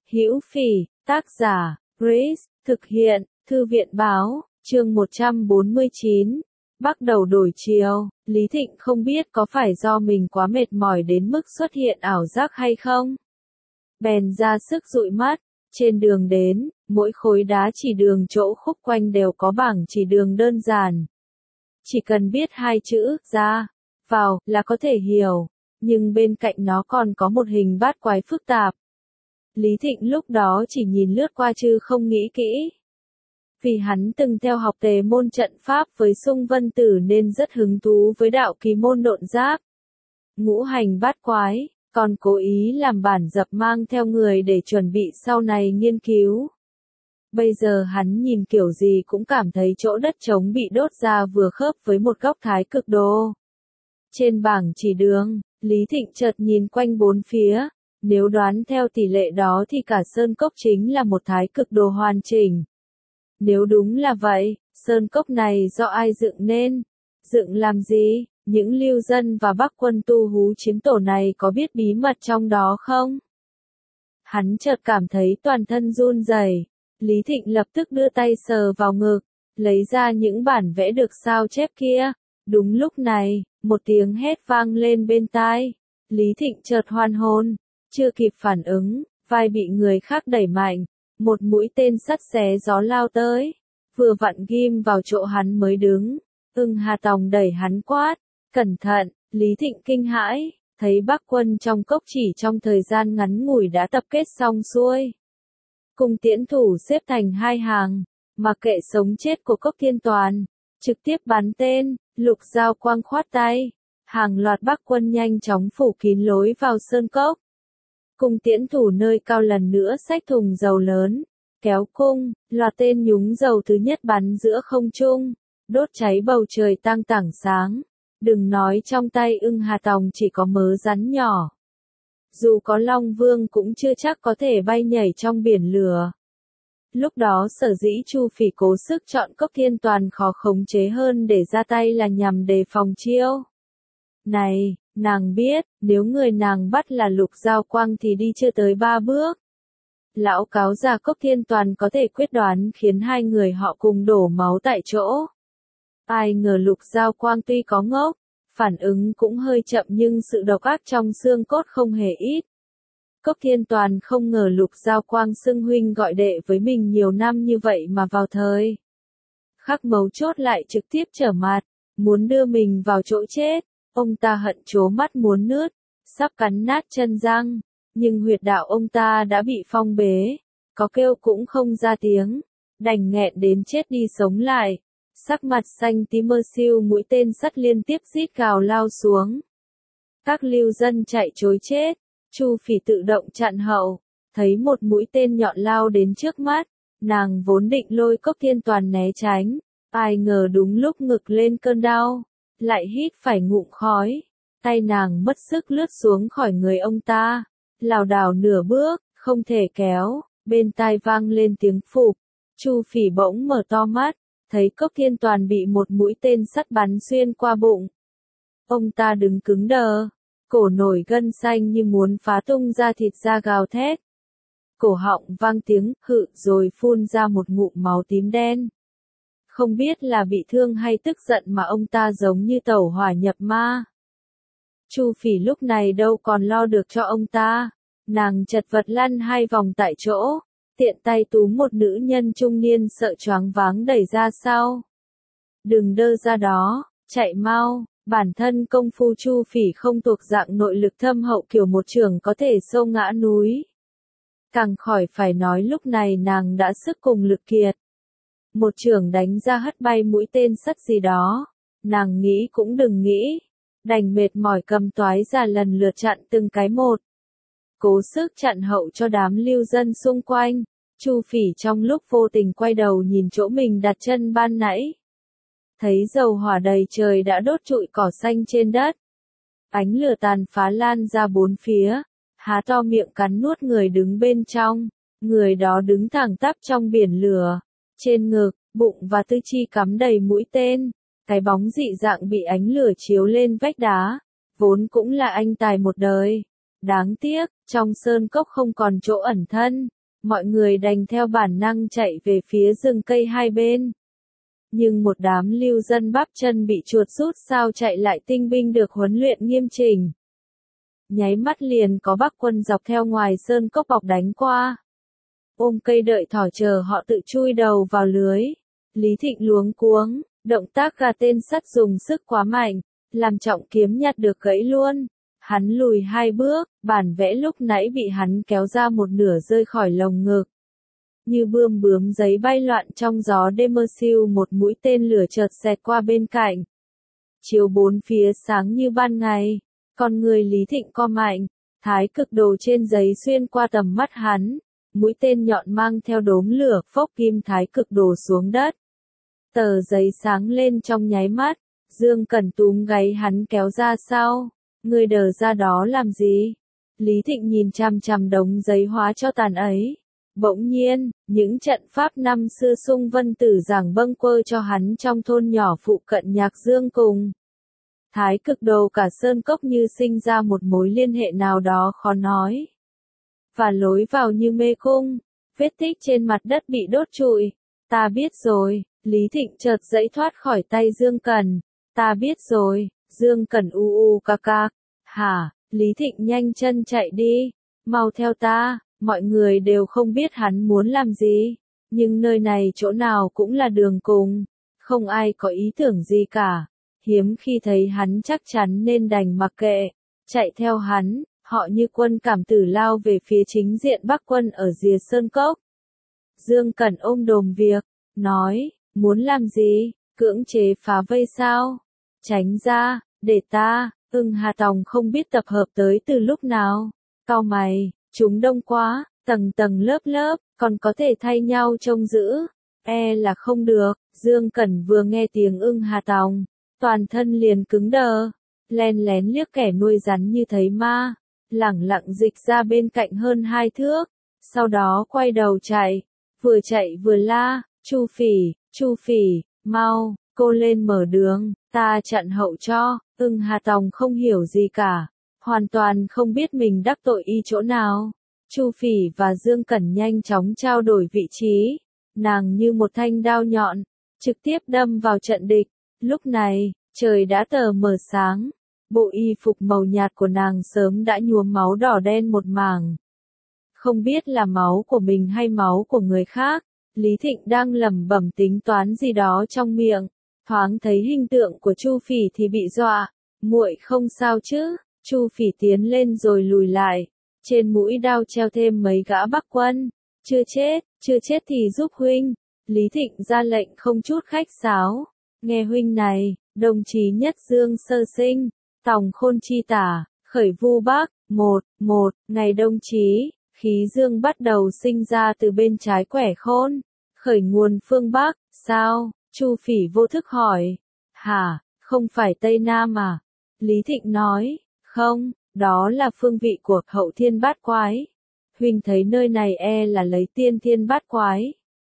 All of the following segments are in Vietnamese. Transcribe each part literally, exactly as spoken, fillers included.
Hữu Phỉ, tác giả, Grace, thực hiện, Thư viện báo, chương một trăm bốn mươi chín. Bắt đầu đổi chiều, Lý Thịnh không biết có phải do mình quá mệt mỏi đến mức xuất hiện ảo giác hay không. Bèn ra sức dụi mắt, trên đường đến, mỗi khối đá chỉ đường chỗ khúc quanh đều có bảng chỉ đường đơn giản. Chỉ cần biết hai chữ, ra, vào, là có thể hiểu, nhưng bên cạnh nó còn có một hình bát quái phức tạp. Lý Thịnh lúc đó chỉ nhìn lướt qua chứ không nghĩ kỹ. Vì hắn từng theo học tề môn trận pháp với Sung Vân Tử nên rất hứng thú với đạo kỳ môn độn giáp. Ngũ hành bát quái, còn cố ý làm bản dập mang theo người để chuẩn bị sau này nghiên cứu. Bây giờ hắn nhìn kiểu gì cũng cảm thấy chỗ đất trống bị đốt ra vừa khớp với một góc thái cực đồ. Trên bảng chỉ đường, Lý Thịnh chợt nhìn quanh bốn phía, nếu đoán theo tỷ lệ đó thì cả sơn cốc chính là một thái cực đồ hoàn chỉnh. Nếu đúng là vậy, sơn cốc này do ai dựng nên? Dựng làm gì? Những lưu dân và Bắc quân tu hú chiếm tổ này có biết bí mật trong đó không? Hắn chợt cảm thấy toàn thân run rẩy. Lý Thịnh lập tức đưa tay sờ vào ngực, lấy ra những bản vẽ được sao chép kia. Đúng lúc này, một tiếng hét vang lên bên tai. Lý Thịnh chợt hoàn hồn, chưa kịp phản ứng, vai bị người khác đẩy mạnh. Một mũi tên sắt xé gió lao tới, vừa vặn ghim vào chỗ hắn mới đứng. Ưng Hà Tòng đẩy hắn quát, cẩn thận. Lý Thịnh kinh hãi, thấy Bắc quân trong cốc chỉ trong thời gian ngắn ngủi đã tập kết xong xuôi. Cùng tiễn thủ xếp thành hai hàng, mặc kệ sống chết của Cốc Thiên Toàn, trực tiếp bắn tên. Lục Giao Quang khoát tay, hàng loạt Bắc quân nhanh chóng phủ kín lối vào sơn cốc. Cung tiễn thủ nơi cao lần nữa xách thùng dầu lớn, kéo cung, loạt tên nhúng dầu thứ nhất bắn giữa không trung, đốt cháy bầu trời tăng tảng sáng. Đừng nói trong tay Ưng Hà Tòng chỉ có mớ rắn nhỏ. Dù có Long Vương cũng chưa chắc có thể bay nhảy trong biển lửa. Lúc đó sở dĩ Chu Phỉ cố sức chọn Cốc Thiên Toàn khó khống chế hơn để ra tay là nhằm đề phòng chiêu này. Nàng biết, nếu người nàng bắt là Lục Giao Quang thì đi chưa tới ba bước. Lão cáo già Cốc Thiên Toàn có thể quyết đoán khiến hai người họ cùng đổ máu tại chỗ. Ai ngờ Lục Giao Quang tuy có ngốc, phản ứng cũng hơi chậm nhưng sự độc ác trong xương cốt không hề ít. Cốc Thiên Toàn không ngờ Lục Giao Quang xưng huynh gọi đệ với mình nhiều năm như vậy mà vào thời khắc mấu chốt lại trực tiếp trở mặt, muốn đưa mình vào chỗ chết. Ông ta hận trố mắt muốn nứt, sắp cắn nát chân răng, nhưng huyệt đạo ông ta đã bị phong bế, có kêu cũng không ra tiếng, đành nghẹn đến chết đi sống lại. Sắc mặt xanh tím mơ siêu mũi tên sắt liên tiếp rít gào lao xuống. Các lưu dân chạy trối chết, Chu Phỉ tự động chặn hậu, thấy một mũi tên nhọn lao đến trước mắt, nàng vốn định lôi Cốc Thiên Toàn né tránh, ai ngờ đúng lúc ngực lên cơn đau. Lại hít phải ngụm khói, tay nàng mất sức lướt xuống khỏi người ông ta, lảo đảo nửa bước, không thể kéo, bên tai vang lên tiếng phụp. Chu Phỉ bỗng mở to mắt, thấy Cốc Thiên Toàn bị một mũi tên sắt bắn xuyên qua bụng. Ông ta đứng cứng đờ, cổ nổi gân xanh như muốn phá tung ra thịt da gào thét. Cổ họng vang tiếng hự rồi phun ra một ngụm máu tím đen. Không biết là bị thương hay tức giận mà ông ta giống như tẩu hỏa nhập ma. Chu Phỉ lúc này đâu còn lo được cho ông ta. Nàng chật vật lăn hai vòng tại chỗ, tiện tay túm một nữ nhân trung niên sợ choáng váng đẩy ra sau. Đừng đơ ra đó, chạy mau. Bản thân công phu Chu Phỉ không thuộc dạng nội lực thâm hậu kiểu một chưởng có thể xô ngã núi. Càng khỏi phải nói lúc này nàng đã sức cùng lực kiệt. Một chưởng đánh ra hất bay mũi tên sắt gì đó, nàng nghĩ cũng đừng nghĩ, đành mệt mỏi cầm toái ra lần lượt chặn từng cái một. Cố sức chặn hậu cho đám lưu dân xung quanh, Chu Phỉ trong lúc vô tình quay đầu nhìn chỗ mình đặt chân ban nãy. Thấy dầu hỏa đầy trời đã đốt trụi cỏ xanh trên đất. Ánh lửa tàn phá lan ra bốn phía, há to miệng cắn nuốt người đứng bên trong, người đó đứng thẳng tắp trong biển lửa. Trên ngực, bụng và tư chi cắm đầy mũi tên, cái bóng dị dạng bị ánh lửa chiếu lên vách đá, vốn cũng là anh tài một đời. Đáng tiếc, trong sơn cốc không còn chỗ ẩn thân, mọi người đành theo bản năng chạy về phía rừng cây hai bên. Nhưng một đám lưu dân bắp chân bị chuột rút sao chạy lại tinh binh được huấn luyện nghiêm chỉnh. Nháy mắt liền có Bắc quân dọc theo ngoài sơn cốc bọc đánh qua. Ôm cây đợi thỏ chờ họ tự chui đầu vào lưới. Lý Thịnh luống cuống, động tác gà tên sắt dùng sức quá mạnh, làm trọng kiếm nhặt được gãy luôn. Hắn lùi hai bước, bản vẽ lúc nãy bị hắn kéo ra một nửa rơi khỏi lồng ngực. Như bươm bướm giấy bay loạn trong gió đêm mơ siêu một mũi tên lửa chợt xẹt qua bên cạnh. Chiếu bốn phía sáng như ban ngày, con người Lý Thịnh co mạnh, thái cực đồ trên giấy xuyên qua tầm mắt hắn, mũi tên nhọn mang theo đốm lửa phốc kim thái cực đồ xuống đất. Tờ giấy sáng lên trong nháy mắt, Dương Cẩn túm gáy hắn kéo ra sau, người đờ ra đó làm gì? Lý Thịnh nhìn chằm chằm đống giấy hóa cho tàn ấy. Bỗng nhiên, những trận pháp năm xưa Sung Vân Tử giảng bâng quơ cho hắn trong thôn nhỏ phụ cận Nhạc Dương cùng. Thái cực đồ cả sơn cốc như sinh ra một mối liên hệ nào đó khó nói. Và lối vào như mê cung, vết tích trên mặt đất bị đốt trụi. Ta biết rồi, Lý Thịnh chợt giãy thoát khỏi tay Dương Cẩn. Ta biết rồi, Dương Cẩn u u ca ca. Hả, Lý Thịnh nhanh chân chạy đi, mau theo ta. Mọi người đều không biết hắn muốn làm gì, nhưng nơi này chỗ nào cũng là đường cùng, không ai có ý tưởng gì cả. Hiếm khi thấy hắn chắc chắn nên đành mặc kệ, chạy theo hắn, họ như quân cảm tử lao về phía chính diện Bắc quân ở rìa sơn cốc. Dương Cẩn ôm đồm việc, nói, muốn làm gì, cưỡng chế phá vây sao? Tránh ra, để ta, Ưng Hà Tòng không biết tập hợp tới từ lúc nào, cau mày. Chúng đông quá, tầng tầng lớp lớp, còn có thể thay nhau trông giữ. E là không được, Dương Cẩn vừa nghe tiếng Ưng Hà Tòng, toàn thân liền cứng đờ, len lén liếc kẻ nuôi rắn như thấy ma, lẳng lặng dịch ra bên cạnh hơn hai thước, sau đó quay đầu chạy, vừa chạy vừa la, Chu Phỉ, Chu Phỉ, mau, cô lên mở đường, ta chặn hậu cho. Ưng Hà Tòng không hiểu gì cả. Hoàn toàn không biết mình đắc tội y chỗ nào. Chu Phỉ và Dương Cẩn nhanh chóng trao đổi vị trí. Nàng như một thanh đao nhọn, trực tiếp đâm vào trận địch. Lúc này, trời đã tờ mờ sáng. Bộ y phục màu nhạt của nàng sớm đã nhuốm máu đỏ đen một mảng. Không biết là máu của mình hay máu của người khác. Lý Thịnh đang lẩm bẩm tính toán gì đó trong miệng. Thoáng thấy hình tượng của Chu Phỉ thì bị dọa. Muội không sao chứ? Chu Phỉ tiến lên rồi lùi lại, trên mũi đao treo thêm mấy gã Bắc quân. Chưa chết, chưa chết thì giúp huynh. Lý Thịnh ra lệnh không chút khách sáo. Nghe huynh này, đồng chí Nhất Dương sơ sinh, Tòng Khôn chi tả, khởi vu Bắc, một, một, ngày đồng chí, khí dương bắt đầu sinh ra từ bên trái quẻ khôn, khởi nguồn phương Bắc, sao? Chu Phỉ vô thức hỏi. Hả, không phải Tây Nam à? Lý Thịnh nói. Không, đó là phương vị của Hậu Thiên Bát Quái. Huynh thấy nơi này e là lấy Tiên Thiên Bát Quái.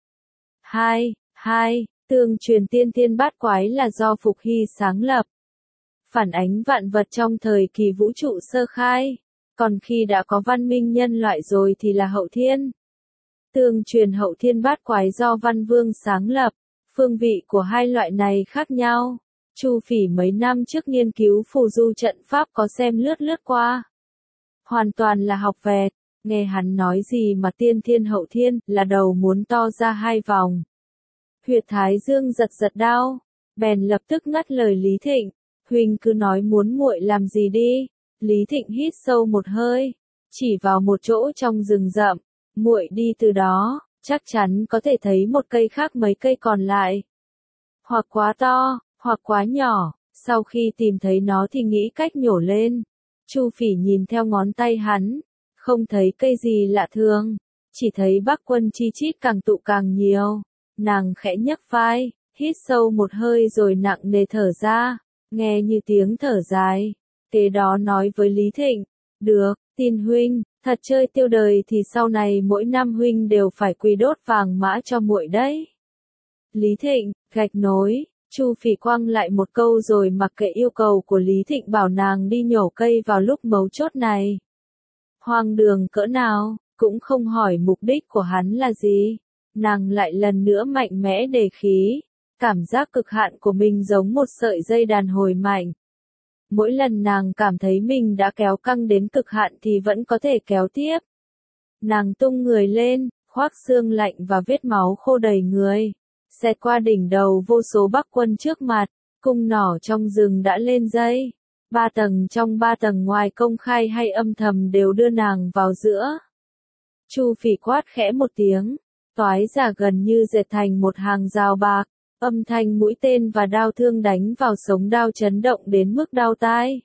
Hai, hai, tương truyền Tiên Thiên Bát Quái là do Phục Hy sáng lập. Phản ánh vạn vật trong thời kỳ vũ trụ sơ khai. Còn khi đã có văn minh nhân loại rồi thì là Hậu Thiên. Tương truyền Hậu Thiên Bát Quái do Văn Vương sáng lập. Phương vị của hai loại này khác nhau. Chu Phỉ mấy năm trước nghiên cứu phù du trận pháp có xem lướt lướt qua. Hoàn toàn là học vẹt, nghe hắn nói gì mà tiên thiên hậu thiên, là đầu muốn to ra hai vòng. Huyệt Thái Dương giật giật đau, bèn lập tức ngắt lời Lý Thịnh, huynh cứ nói muốn muội làm gì đi. Lý Thịnh hít sâu một hơi, chỉ vào một chỗ trong rừng rậm, muội đi từ đó, chắc chắn có thể thấy một cây khác mấy cây còn lại. Hoặc quá to, hoặc quá nhỏ, sau khi tìm thấy nó thì nghĩ cách nhổ lên. Chu Phỉ nhìn theo ngón tay hắn, không thấy cây gì lạ thường, chỉ thấy Bắc quân chi chít càng tụ càng nhiều. Nàng khẽ nhấc vai, hít sâu một hơi rồi nặng nề thở ra, nghe như tiếng thở dài. Kế đó nói với Lý Thịnh, được, tin huynh, thật chơi tiêu đời thì sau này mỗi năm huynh đều phải quỳ đốt vàng mã cho muội đấy. Lý Thịnh, gạch nối. Chu Phỉ quăng lại một câu rồi mặc kệ yêu cầu của Lý Thịnh bảo nàng đi nhổ cây vào lúc mấu chốt này. Hoang đường cỡ nào, cũng không hỏi mục đích của hắn là gì. Nàng lại lần nữa mạnh mẽ đề khí, cảm giác cực hạn của mình giống một sợi dây đàn hồi mạnh. Mỗi lần nàng cảm thấy mình đã kéo căng đến cực hạn thì vẫn có thể kéo tiếp. Nàng tung người lên, khoác xương lạnh và vết máu khô đầy người, xẹt qua đỉnh đầu vô số Bắc quân trước mặt, cung nỏ trong rừng đã lên dây. Ba tầng trong ba tầng ngoài công khai hay âm thầm đều đưa nàng vào giữa. Chu Phỉ quát khẽ một tiếng, toái giả gần như dệt thành một hàng rào bạc, âm thanh mũi tên và đao thương đánh vào sống đao chấn động đến mức đau tai.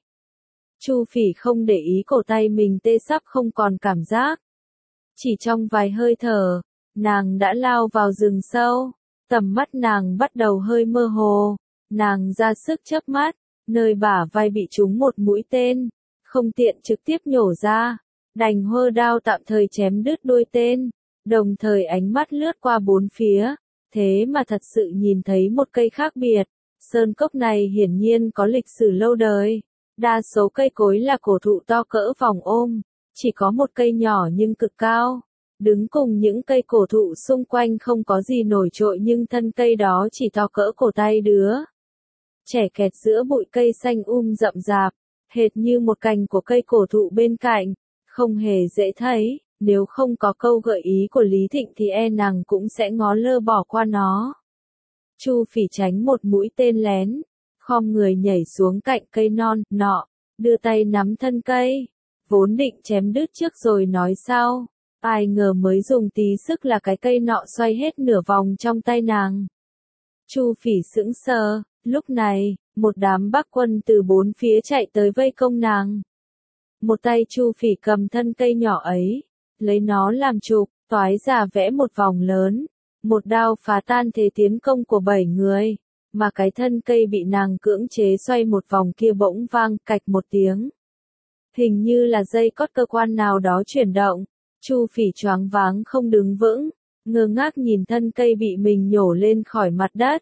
Chu Phỉ không để ý cổ tay mình tê sắp không còn cảm giác. Chỉ trong vài hơi thở, nàng đã lao vào rừng sâu, tầm mắt nàng bắt đầu hơi mơ hồ, nàng ra sức chớp mắt, nơi bả vai bị trúng một mũi tên, không tiện trực tiếp nhổ ra, đành hơ đao tạm thời chém đứt đuôi tên, đồng thời ánh mắt lướt qua bốn phía, thế mà thật sự nhìn thấy một cây khác biệt. Sơn cốc này hiển nhiên có lịch sử lâu đời, đa số cây cối là cổ thụ to cỡ vòng ôm, chỉ có một cây nhỏ nhưng cực cao, đứng cùng những cây cổ thụ xung quanh không có gì nổi trội nhưng thân cây đó chỉ to cỡ cổ tay đứa. Trẻ kẹt giữa bụi cây xanh um rậm rạp, hệt như một cành của cây cổ thụ bên cạnh, không hề dễ thấy, nếu không có câu gợi ý của Lý Thịnh thì e nàng cũng sẽ ngó lơ bỏ qua nó. Chu Phỉ tránh một mũi tên lén, khom người nhảy xuống cạnh cây non, nọ, đưa tay nắm thân cây, vốn định chém đứt trước rồi nói sau, ai ngờ mới dùng tí sức là cái cây nọ xoay hết nửa vòng trong tay nàng. Chu Phỉ sững sờ, lúc này, một đám Bắc quân từ bốn phía chạy tới vây công nàng. Một tay Chu Phỉ cầm thân cây nhỏ ấy, lấy nó làm trục, toái giả vẽ một vòng lớn, một đao phá tan thế tiến công của bảy người, mà cái thân cây bị nàng cưỡng chế xoay một vòng kia bỗng vang cạch một tiếng. Hình như là dây cót cơ quan nào đó chuyển động, Chu Phỉ choáng váng không đứng vững, ngơ ngác nhìn thân cây bị mình nhổ lên khỏi mặt đất.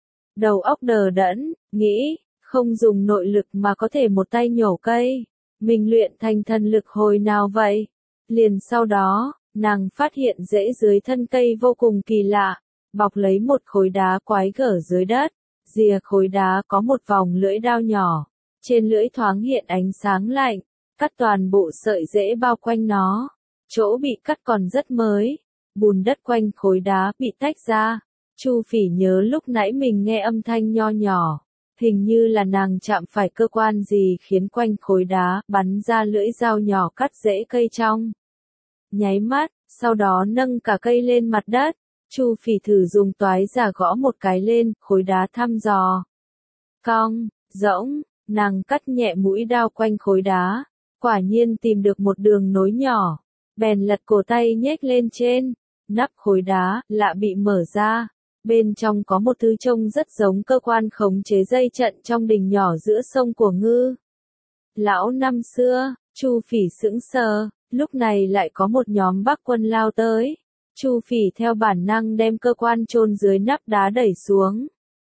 Đầu óc đờ đẫn, nghĩ, không dùng nội lực mà có thể một tay nhổ cây, mình luyện thành thần lực hồi nào vậy? Liền sau đó, nàng phát hiện rễ dưới thân cây vô cùng kỳ lạ, bọc lấy một khối đá quái gở dưới đất, rìa khối đá có một vòng lưỡi đao nhỏ, trên lưỡi thoáng hiện ánh sáng lạnh, cắt toàn bộ sợi rễ bao quanh nó, chỗ bị cắt còn rất mới, bùn đất quanh khối đá bị tách ra. Chu Phỉ nhớ lúc nãy mình nghe âm thanh nho nhỏ, hình như là nàng chạm phải cơ quan gì khiến quanh khối đá bắn ra lưỡi dao nhỏ cắt rễ cây trong. Nháy mắt, sau đó nâng cả cây lên mặt đất, Chu Phỉ thử dùng toái giả gõ một cái lên, khối đá thăm dò. Cong, rỗng, nàng cắt nhẹ mũi đao quanh khối đá, quả nhiên tìm được một đường nối nhỏ, bèn lật cổ tay nhếch lên trên, nắp khối đá, lạ bị mở ra. Bên trong có một thứ trông rất giống cơ quan khống chế dây trận trong đình nhỏ giữa sông của Ngư. Lão năm xưa, Chu Phỉ sững sờ, lúc này lại có một nhóm Bắc quân lao tới. Chu Phỉ theo bản năng đem cơ quan chôn dưới nắp đá đẩy xuống.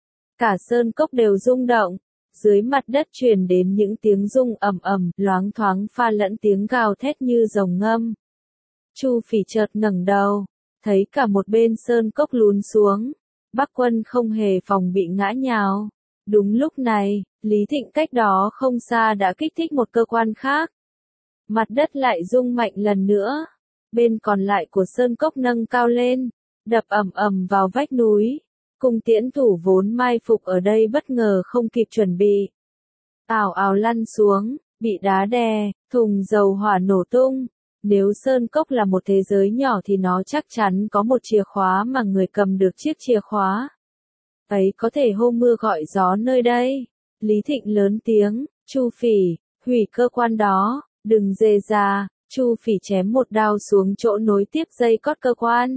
Cả sơn cốc đều rung động, dưới mặt đất truyền đến những tiếng rung ầm ầm, loáng thoáng pha lẫn tiếng gào thét như rồng ngâm. Chu Phỉ chợt ngẩng đầu, thấy cả một bên sơn cốc lún xuống. Bắc quân không hề phòng bị ngã nhào. Đúng lúc này, Lý Thịnh cách đó không xa đã kích thích một cơ quan khác. Mặt đất lại rung mạnh lần nữa. Bên còn lại của sơn cốc nâng cao lên, đập ầm ầm vào vách núi. Cung tiễn thủ vốn mai phục ở đây bất ngờ không kịp chuẩn bị. Ào ào lăn xuống, bị đá đè, thùng dầu hỏa nổ tung. Nếu sơn cốc là một thế giới nhỏ thì nó chắc chắn có một chìa khóa mà người cầm được chiếc chìa khóa ấy có thể hô mưa gọi gió nơi đây. Lý Thịnh lớn tiếng, Chu Phỉ, hủy cơ quan đó, đừng dề ra. Chu Phỉ chém một đao xuống chỗ nối tiếp dây cót cơ quan.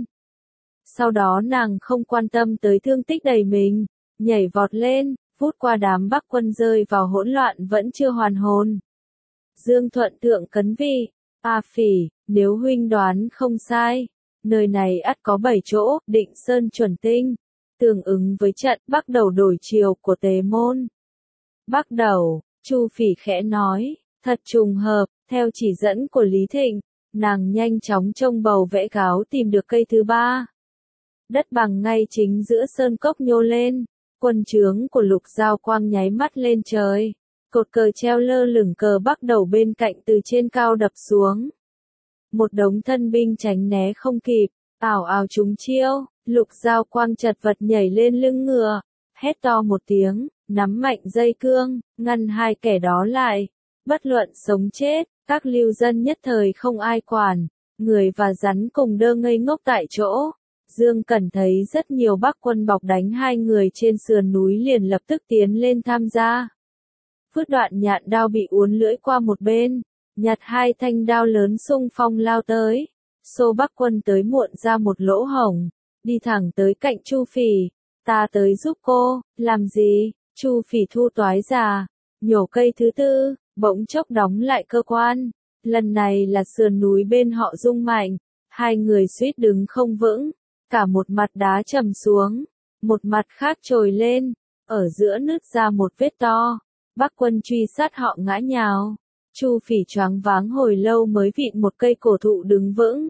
Sau đó nàng không quan tâm tới thương tích đầy mình, nhảy vọt lên, vút qua đám Bắc quân rơi vào hỗn loạn vẫn chưa hoàn hồn. Dương Thuận Thượng cấn vị. A Phỉ, nếu huynh đoán không sai, nơi này ắt có bảy chỗ, Định Sơn chuẩn tinh, tương ứng với trận Bắc Đầu đổi chiều của Tề Môn. Bắc Đầu, Chu Phỉ khẽ nói, thật trùng hợp, theo chỉ dẫn của Lý Thịnh, nàng nhanh chóng trông bầu vẽ gáo tìm được cây thứ ba. Đất bằng ngay chính giữa sơn cốc nhô lên, quân trướng của Lục Giao Quang nháy mắt lên trời. Cột cờ treo lơ lửng cờ Bắc đầu bên cạnh từ trên cao đập xuống. Một đống thân binh tránh né không kịp, ảo ảo trúng chiêu, Lục Giao Quang chật vật nhảy lên lưng ngựa, hét to một tiếng, nắm mạnh dây cương, ngăn hai kẻ đó lại. Bất luận sống chết, các lưu dân nhất thời không ai quản, người và rắn cùng đơ ngây ngốc tại chỗ. Dương Cẩn thấy rất nhiều Bắc quân bọc đánh hai người trên sườn núi liền lập tức tiến lên tham gia. Vứt đoạn nhạn đao bị uốn lưỡi qua một bên, nhặt hai thanh đao lớn xung phong lao tới. Xô Bắc quân tới muộn ra một lỗ hổng, đi thẳng tới cạnh Chu Phỉ. Ta tới giúp cô, làm gì? Chu Phỉ thu toái già, nhổ cây thứ tư, bỗng chốc đóng lại cơ quan. Lần này là sườn núi bên họ rung mạnh, hai người suýt đứng không vững, cả một mặt đá trầm xuống, một mặt khác trồi lên, ở giữa nứt ra một vết to. Bắc quân truy sát họ ngã nhào. Chu Phỉ choáng váng hồi lâu mới vịn một cây cổ thụ đứng vững.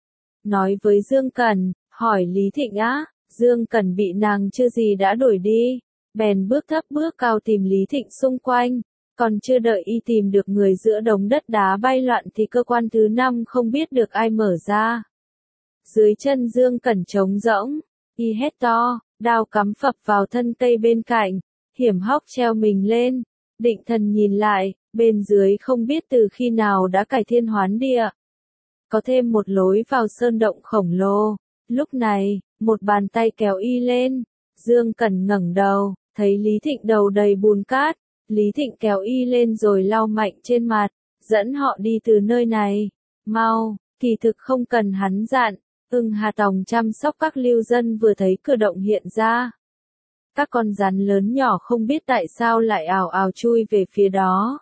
Nói với Dương Cẩn, hỏi Lý Thịnh á, Dương Cẩn bị nàng chưa gì đã đuổi đi, bèn bước thấp bước cao tìm Lý Thịnh xung quanh, còn chưa đợi y tìm được người giữa đống đất đá bay loạn thì cơ quan thứ năm không biết được ai mở ra. Dưới chân Dương Cẩn trống rỗng, y hét to, đao cắm phập vào thân cây bên cạnh, hiểm hóc treo mình lên, định thần nhìn lại, bên dưới không biết từ khi nào đã cải thiên hoán địa. Có thêm một lối vào sơn động khổng lồ. Lúc này, một bàn tay kéo y lên, Dương Cẩn ngẩng đầu, thấy Lý Thịnh đầu đầy bùn cát, Lý Thịnh kéo y lên rồi lau mạnh trên mặt, dẫn họ đi từ nơi này, mau, kỳ thực không cần hắn dặn, Ưng Hà Tòng chăm sóc các lưu dân vừa thấy cửa động hiện ra. Các con rắn lớn nhỏ không biết tại sao lại ào ào chui về phía đó.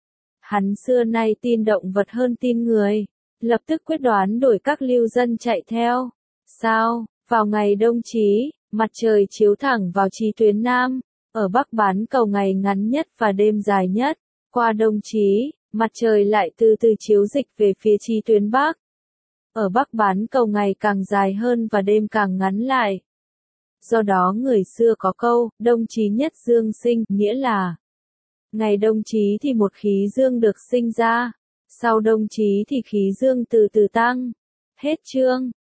Hắn xưa nay tin động vật hơn tin người, lập tức quyết đoán đuổi các lưu dân chạy theo. Sao, vào ngày đông chí, mặt trời chiếu thẳng vào chí tuyến Nam, ở Bắc bán cầu ngày ngắn nhất và đêm dài nhất, qua đông chí, mặt trời lại từ từ chiếu dịch về phía chí tuyến Bắc. Ở Bắc bán cầu ngày càng dài hơn và đêm càng ngắn lại. Do đó người xưa có câu, đông chí nhất dương sinh, nghĩa là ngày đông chí thì một khí dương được sinh ra, sau đông chí thì khí dương từ từ tăng. Hết chương.